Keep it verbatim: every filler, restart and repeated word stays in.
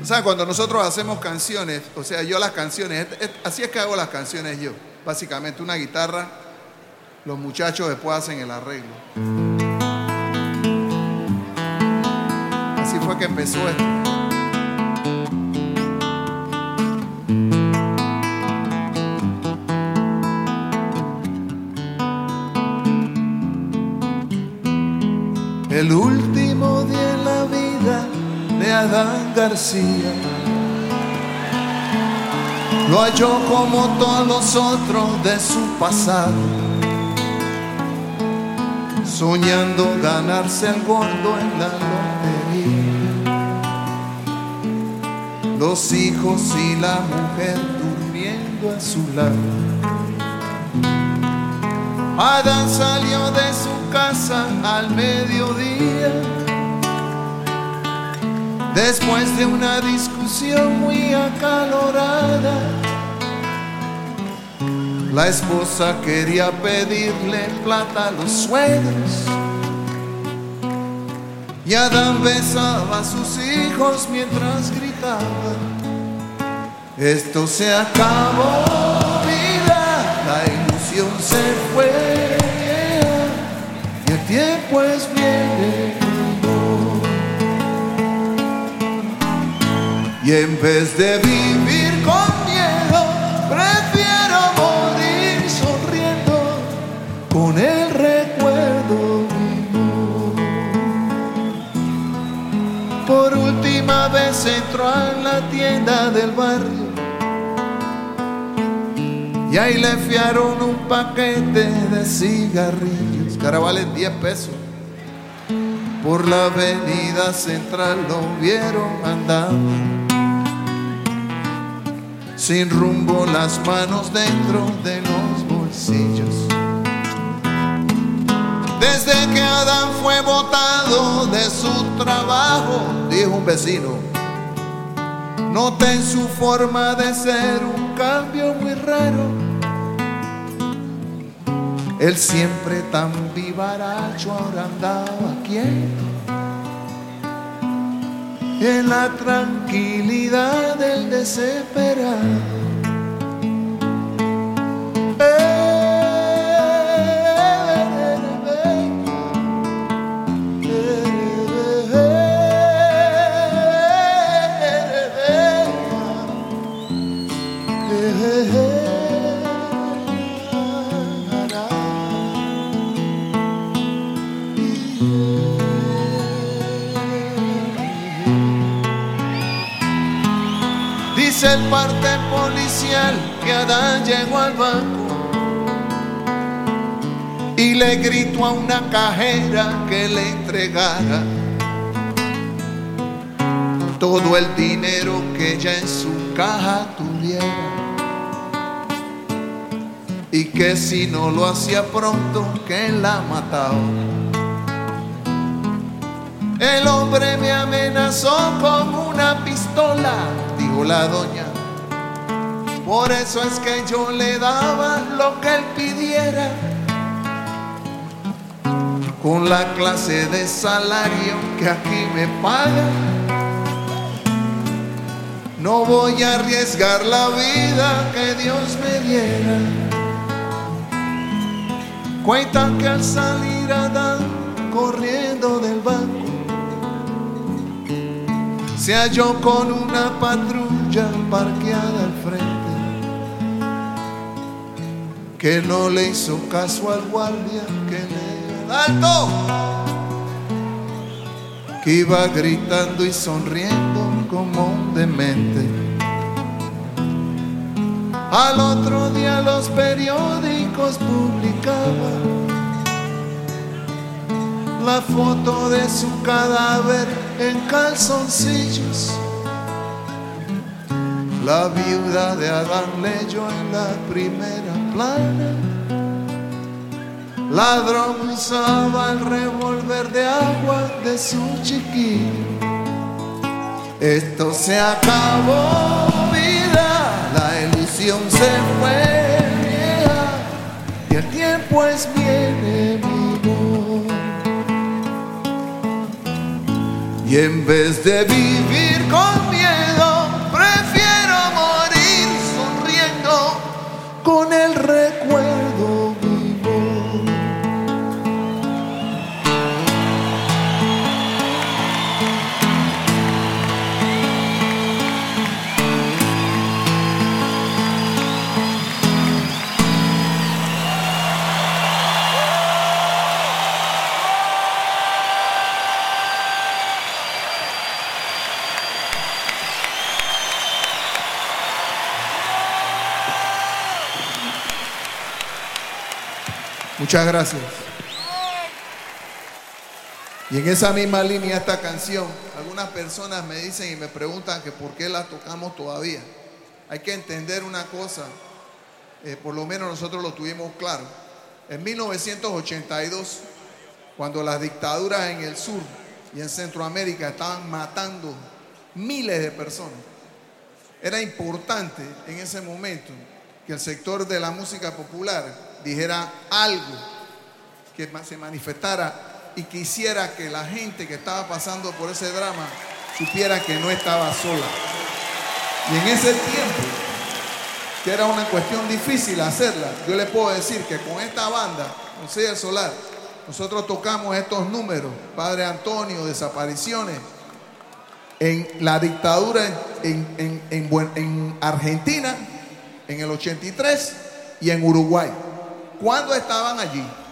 O sea, cuando nosotros hacemos canciones, o sea, yo las canciones, así es que hago las canciones yo. Básicamente una guitarra, los muchachos después hacen el arreglo. Así fue que empezó esto. El último día en la vida de Adán García lo halló como todos los otros de su pasado, soñando ganarse el gordo en la lotería, los hijos y la mujer durmiendo a su lado. Adán salió de su casa al mediodía, después de una discusión muy acalorada. La esposa quería pedirle plata a los suegros y Adán besaba a sus hijos mientras gritaba: esto se acabó, vida, la ilusión se fue y el tiempo es viene. Y en vez de vivir con miedo, prefiero morir sonriendo con el recuerdo vivo. Por última vez entró a la tienda del barrio y ahí le fiaron un paquete de cigarrillos que ahora valen diez pesos. Por la avenida central lo vieron andando, sin rumbo, las manos dentro de los bolsillos. Desde que Adán fue botado de su trabajo, dijo un vecino, noté en su forma de ser un cambio muy raro. Él siempre tan vivaracho ahora andaba quieto, en la tranquilidad del desesperado. Dice el parte policial que Adán llegó al banco y le gritó a una cajera que le entregara todo el dinero que ella en su caja tuviera, y que si no lo hacía pronto que la mataba. El hombre me amenazó con una pistola, dijo la doña, por eso es que yo le daba lo que él pidiera. Con la clase de salario que aquí me pagan, no voy a arriesgar la vida que Dios me diera. Cuentan que al salir Adán corriendo del banco, se halló con una patrulla parqueada al frente, que no le hizo caso al guardia que le ¡alto!, que iba gritando y sonriendo como un demente. Al otro día los periódicos publicaban la foto de su cadáver en calzoncillos. La viuda de Adán leyó en la primera plana: ladrón usaba el revólver de agua de su chiquillo. Esto se acabó, vida, la ilusión se fue vieja y el tiempo es bien enemigo. Y en vez de vivir con miedo, Muchas gracias. Y en esa misma línea esta canción, algunas personas me dicen y me preguntan que por qué la tocamos todavía. Hay que entender una cosa, eh, por lo menos nosotros lo tuvimos claro. En mil novecientos ochenta y dos, cuando las dictaduras en el sur y en Centroamérica estaban matando miles de personas, era importante en ese momento que el sector de la música popular dijera algo que se manifestara y quisiera que la gente que estaba pasando por ese drama supiera que no estaba sola. Y en ese tiempo, que era una cuestión difícil hacerla, yo le puedo decir que con esta banda, con Sella del Solar, nosotros tocamos estos números, Padre Antonio, Desapariciones, en la dictadura en, en, en, en, en Argentina, en el ochenta y tres, y en Uruguay. ¿Cuándo estaban allí?